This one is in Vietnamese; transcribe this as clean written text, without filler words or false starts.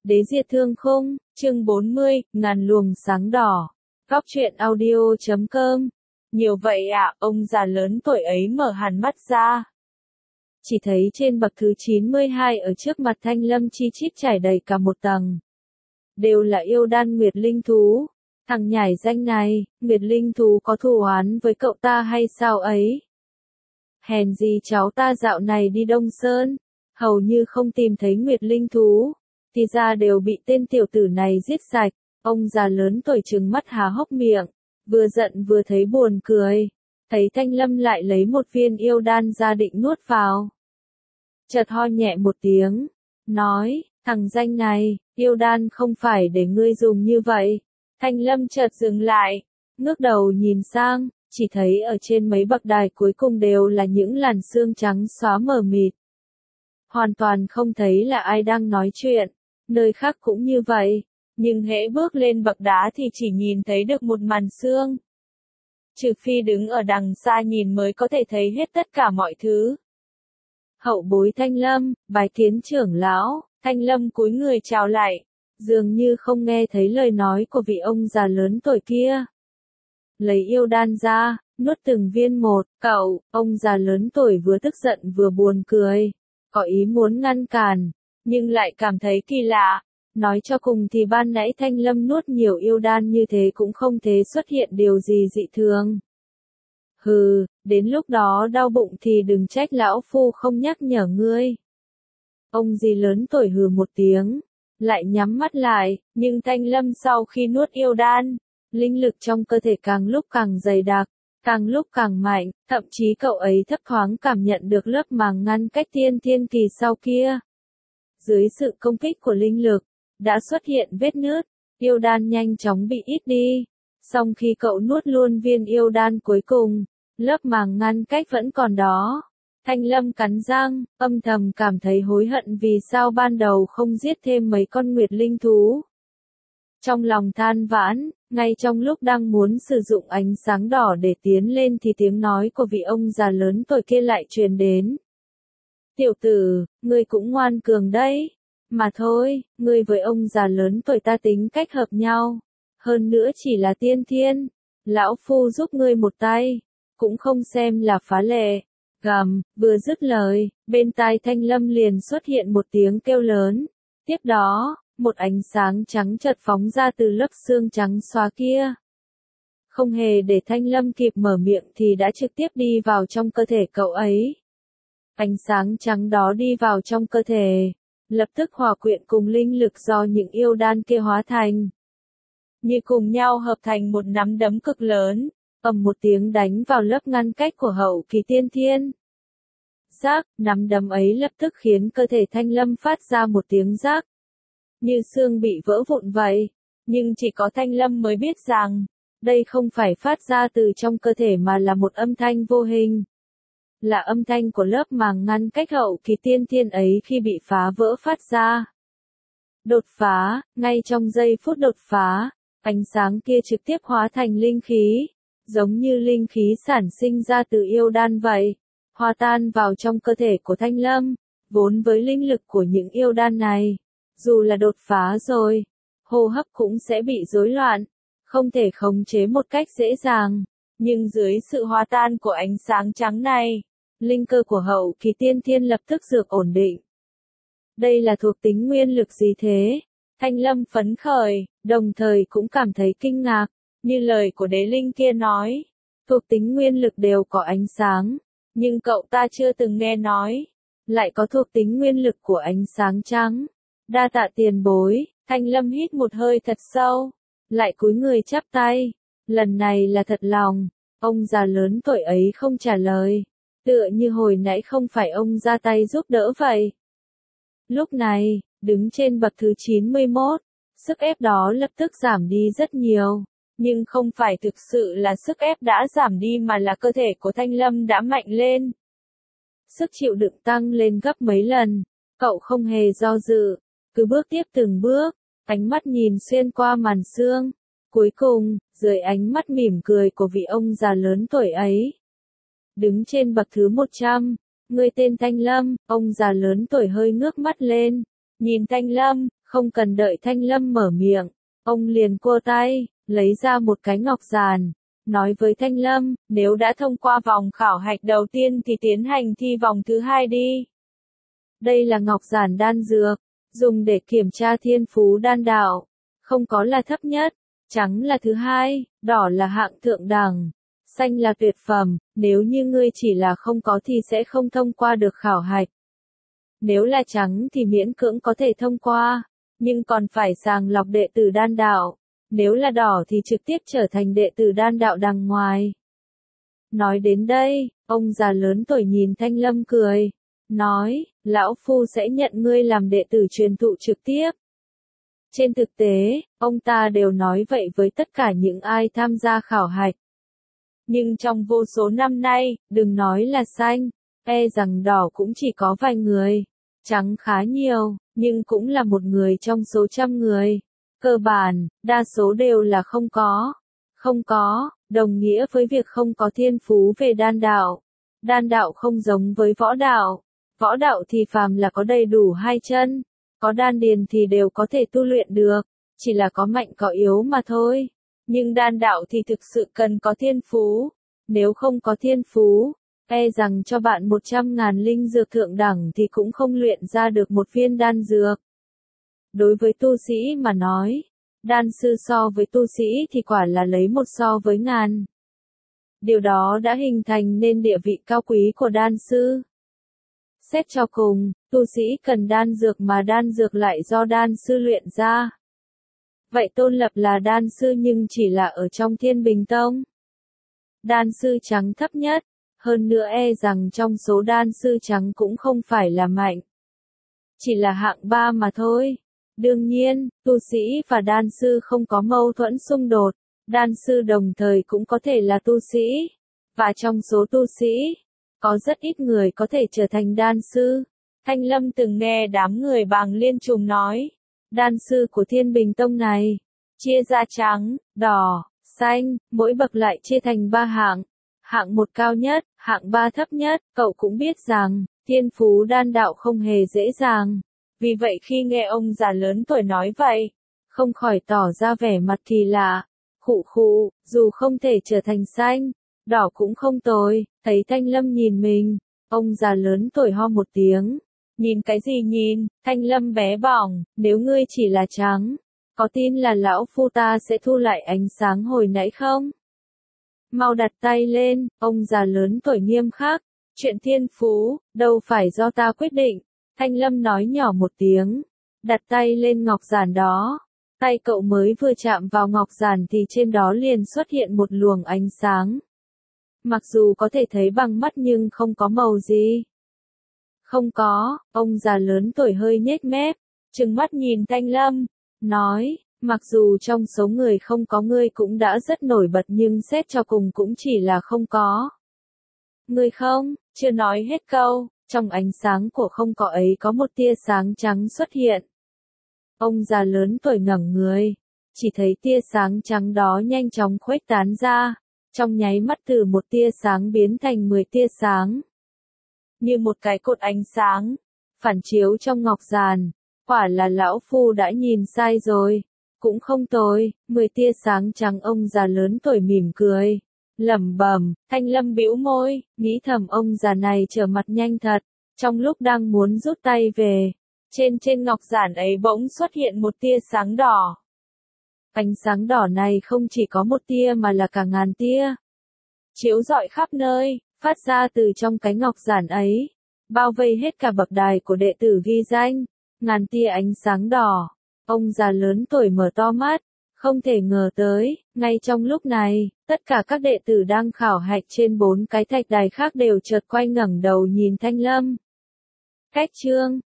Đế diệt thương khung, chương 40, ngàn luồng sáng đỏ. Góc truyện audio.com. Nhiều vậy ạ, ông già lớn tuổi ấy mở hẳn mắt ra. Chỉ thấy trên bậc thứ 92 ở trước mặt Thanh Lâm chi chít trải đầy cả một tầng. Đều là yêu đan Nguyệt Linh Thú. Thằng nhảy danh này, Nguyệt Linh Thú có thù oán với cậu ta hay sao ấy? Hèn gì cháu ta dạo này đi Đông Sơn, hầu như không tìm thấy Nguyệt Linh Thú. Thì ra đều bị tên tiểu tử này giết sạch. Ông già lớn tuổi trừng mắt há hốc miệng, vừa giận vừa thấy buồn cười. Thấy Thanh Lâm lại lấy một viên yêu đan ra định nuốt vào. Chợt ho nhẹ một tiếng, nói, thằng danh này, yêu đan không phải để ngươi dùng như vậy. Thanh Lâm chợt dừng lại, ngước đầu nhìn sang, chỉ thấy ở trên mấy bậc đài cuối cùng đều là những làn sương trắng xóa mờ mịt. Hoàn toàn không thấy là ai đang nói chuyện, nơi khác cũng như vậy, nhưng hễ bước lên bậc đá thì chỉ nhìn thấy được một màn sương. Trừ phi đứng ở đằng xa nhìn mới có thể thấy hết tất cả mọi thứ. Hậu bối Thanh Lâm, bái kiến trưởng lão. Thanh Lâm cúi người chào lại, dường như không nghe thấy lời nói của vị ông già lớn tuổi kia. Lấy yêu đan ra, nuốt từng viên một. Cậu, ông già lớn tuổi vừa tức giận vừa buồn cười, có ý muốn ngăn cản, nhưng lại cảm thấy kỳ lạ. Nói cho cùng thì ban nãy Thanh Lâm nuốt nhiều yêu đan như thế cũng không thể xuất hiện điều gì dị thường. Hừ, đến lúc đó đau bụng thì đừng trách lão phu không nhắc nhở ngươi. Ông dì lớn tuổi hừ một tiếng, lại nhắm mắt lại, nhưng Thanh Lâm sau khi nuốt yêu đan, linh lực trong cơ thể càng lúc càng dày đặc, càng lúc càng mạnh, thậm chí cậu ấy thấp thoáng cảm nhận được lớp màng ngăn cách thiên kỳ sau kia. Dưới sự công kích của linh lực, đã xuất hiện vết nứt, yêu đan nhanh chóng bị ít đi. Song khi cậu nuốt luôn viên yêu đan cuối cùng, lớp màng ngăn cách vẫn còn đó. Thanh Lâm cắn răng, âm thầm cảm thấy hối hận vì sao ban đầu không giết thêm mấy con Nguyệt Linh Thú. Trong lòng than vãn, ngay trong lúc đang muốn sử dụng ánh sáng đỏ để tiến lên thì tiếng nói của vị ông già lớn tuổi kia lại truyền đến. Tiểu tử, ngươi cũng ngoan cường đấy. Mà thôi, ngươi với ông già lớn tuổi ta tính cách hợp nhau. Hơn nữa chỉ là tiên thiên. Lão phu giúp ngươi một tay. Cũng không xem là phá lệ. Gầm, vừa dứt lời, bên tai Thanh Lâm liền xuất hiện một tiếng kêu lớn. Tiếp đó, một ánh sáng trắng chợt phóng ra từ lớp xương trắng xóa kia. Không hề để Thanh Lâm kịp mở miệng thì đã trực tiếp đi vào trong cơ thể cậu ấy. Ánh sáng trắng đó đi vào trong cơ thể, lập tức hòa quyện cùng linh lực do những yêu đan kia hóa thành. Như cùng nhau hợp thành một nắm đấm cực lớn, ầm một tiếng đánh vào lớp ngăn cách của hậu kỳ tiên thiên. Rác, nắm đấm ấy lập tức khiến cơ thể Thanh Lâm phát ra một tiếng rác. Như xương bị vỡ vụn vậy, nhưng chỉ có Thanh Lâm mới biết rằng, đây không phải phát ra từ trong cơ thể mà là một âm thanh vô hình. Là âm thanh của lớp màng ngăn cách hậu kỳ tiên thiên ấy khi bị phá vỡ phát ra. Đột phá, ngay trong giây phút đột phá, ánh sáng kia trực tiếp hóa thành linh khí, giống như linh khí sản sinh ra từ yêu đan vậy, hòa tan vào trong cơ thể của Thanh Lâm, vốn với linh lực của những yêu đan này, dù là đột phá rồi, hô hấp cũng sẽ bị rối loạn, không thể khống chế một cách dễ dàng, nhưng dưới sự hòa tan của ánh sáng trắng này, linh cơ của hậu kỳ tiên thiên lập tức được ổn định. Đây là thuộc tính nguyên lực gì thế? Thanh Lâm phấn khởi, đồng thời cũng cảm thấy kinh ngạc, như lời của đế linh kia nói, thuộc tính nguyên lực đều có ánh sáng, nhưng cậu ta chưa từng nghe nói, lại có thuộc tính nguyên lực của ánh sáng trắng. Đa tạ tiền bối. Thanh Lâm hít một hơi thật sâu, lại cúi người chắp tay, lần này là thật lòng. Ông già lớn tuổi ấy không trả lời, tựa như hồi nãy không phải ông ra tay giúp đỡ vậy. Lúc này, đứng trên bậc thứ 91, sức ép đó lập tức giảm đi rất nhiều, nhưng không phải thực sự là sức ép đã giảm đi mà là cơ thể của Thanh Lâm đã mạnh lên. Sức chịu đựng tăng lên gấp mấy lần, cậu không hề do dự, cứ bước tiếp từng bước, ánh mắt nhìn xuyên qua màn sương. Cuối cùng, dưới ánh mắt mỉm cười của vị ông già lớn tuổi ấy, đứng trên bậc thứ 100, người tên Thanh Lâm, ông già lớn tuổi hơi ngước mắt lên, nhìn Thanh Lâm, Không cần đợi Thanh Lâm mở miệng, ông liền cua tay, lấy ra một cái ngọc giản, nói với Thanh Lâm, nếu đã thông qua vòng khảo hạch đầu tiên thì tiến hành thi vòng thứ hai đi. Đây là ngọc giản đan dược, dùng để kiểm tra thiên phú đan đạo, không có là thấp nhất, trắng là thứ hai, đỏ là hạng thượng đẳng, xanh là tuyệt phẩm, nếu như ngươi chỉ là không có thì sẽ không thông qua được khảo hạch. Nếu là trắng thì miễn cưỡng có thể thông qua, nhưng còn phải sàng lọc đệ tử đan đạo, nếu là đỏ thì trực tiếp trở thành đệ tử đan đạo đằng ngoài. Nói đến đây, ông già lớn tuổi nhìn Thanh Lâm cười, nói, lão phu sẽ nhận ngươi làm đệ tử truyền thụ trực tiếp. Trên thực tế, ông ta đều nói vậy với tất cả những ai tham gia khảo hạch. Nhưng trong vô số năm nay, đừng nói là xanh, e rằng đỏ cũng chỉ có vài người, trắng khá nhiều, nhưng cũng là một người trong số trăm người. Cơ bản, đa số đều là không có. Không có, đồng nghĩa với việc không có thiên phú về đan đạo. Đan đạo không giống với võ đạo. Võ đạo thì phàm là có đầy đủ hai chân, có đan điền thì đều có thể tu luyện được, chỉ là có mạnh có yếu mà thôi. Nhưng đan đạo thì thực sự cần có thiên phú. Nếu không có thiên phú, e rằng cho bạn 100.000 linh dược thượng đẳng thì cũng không luyện ra được một viên đan dược. Đối với tu sĩ mà nói, đan sư so với tu sĩ thì quả là lấy một so với ngàn. Điều đó đã hình thành nên địa vị cao quý của đan sư. Xét cho cùng, tu sĩ cần đan dược mà đan dược lại do đan sư luyện ra. Vậy Tôn Lập là đan sư nhưng chỉ là ở trong Thiên Bình Tông. Đan sư trắng thấp nhất, hơn nữa e rằng trong số đan sư trắng cũng không phải là mạnh. Chỉ là hạng 3 mà thôi. Đương nhiên, tu sĩ và đan sư không có mâu thuẫn xung đột, đan sư đồng thời cũng có thể là tu sĩ. Và trong số tu sĩ, có rất ít người có thể trở thành đan sư. Thanh Lâm từng nghe đám người Bàng Liên Trùng nói, đan sư của Thiên Bình Tông này, chia ra trắng, đỏ, xanh, mỗi bậc lại chia thành 3 hạng. Hạng 1 cao nhất, hạng 3 thấp nhất, cậu cũng biết rằng, thiên phú đan đạo không hề dễ dàng. Vì vậy khi nghe ông già lớn tuổi nói vậy, không khỏi tỏ ra vẻ mặt kỳ lạ. Khụ khụ, dù không thể trở thành xanh, đỏ cũng không tồi. Thấy Thanh Lâm nhìn mình, ông già lớn tuổi ho một tiếng. Nhìn cái gì nhìn, Thanh Lâm bé bỏng, nếu ngươi chỉ là trắng, có tin là lão phu ta sẽ thu lại ánh sáng hồi nãy không? Mau đặt tay lên, ông già lớn tuổi nghiêm khắc. Chuyện thiên phú, đâu phải do ta quyết định. Thanh Lâm nói nhỏ một tiếng, đặt tay lên ngọc giản đó. Tay cậu mới vừa chạm vào ngọc giản thì trên đó liền xuất hiện một luồng ánh sáng. Mặc dù có thể thấy bằng mắt nhưng không có màu gì. Không có, ông già lớn tuổi hơi nhếch mép, trừng mắt nhìn Thanh Lâm, nói, mặc dù trong số người không có ngươi cũng đã rất nổi bật nhưng xét cho cùng cũng chỉ là không có. Ngươi không, chưa nói hết câu, trong ánh sáng của không có ấy có một tia sáng trắng xuất hiện. Ông già lớn tuổi ngẩng người, chỉ thấy tia sáng trắng đó nhanh chóng khuếch tán ra, trong nháy mắt từ một tia sáng biến thành 10 tia sáng. Như một cái cột ánh sáng, phản chiếu trong ngọc giản, quả là lão phu đã nhìn sai rồi, cũng không tồi, 10 tia sáng trắng. Ông già lớn tuổi mỉm cười, lẩm bẩm. Thanh Lâm bĩu môi, nghĩ thầm ông già này trở mặt nhanh thật. Trong lúc đang muốn rút tay về, trên ngọc giản ấy bỗng xuất hiện một tia sáng đỏ. Ánh sáng đỏ này không chỉ có một tia mà là cả ngàn tia, chiếu rọi khắp nơi, phát ra từ trong cái ngọc giản ấy, bao vây hết cả bậc đài của đệ tử ghi danh. Ngàn tia ánh sáng đỏ. Ông già lớn tuổi mở to mắt, không thể ngờ tới, ngay trong lúc này, tất cả các đệ tử đang khảo hạch trên 4 cái thạch đài khác đều chợt quay ngẩng đầu nhìn Thanh Lâm. Cách chương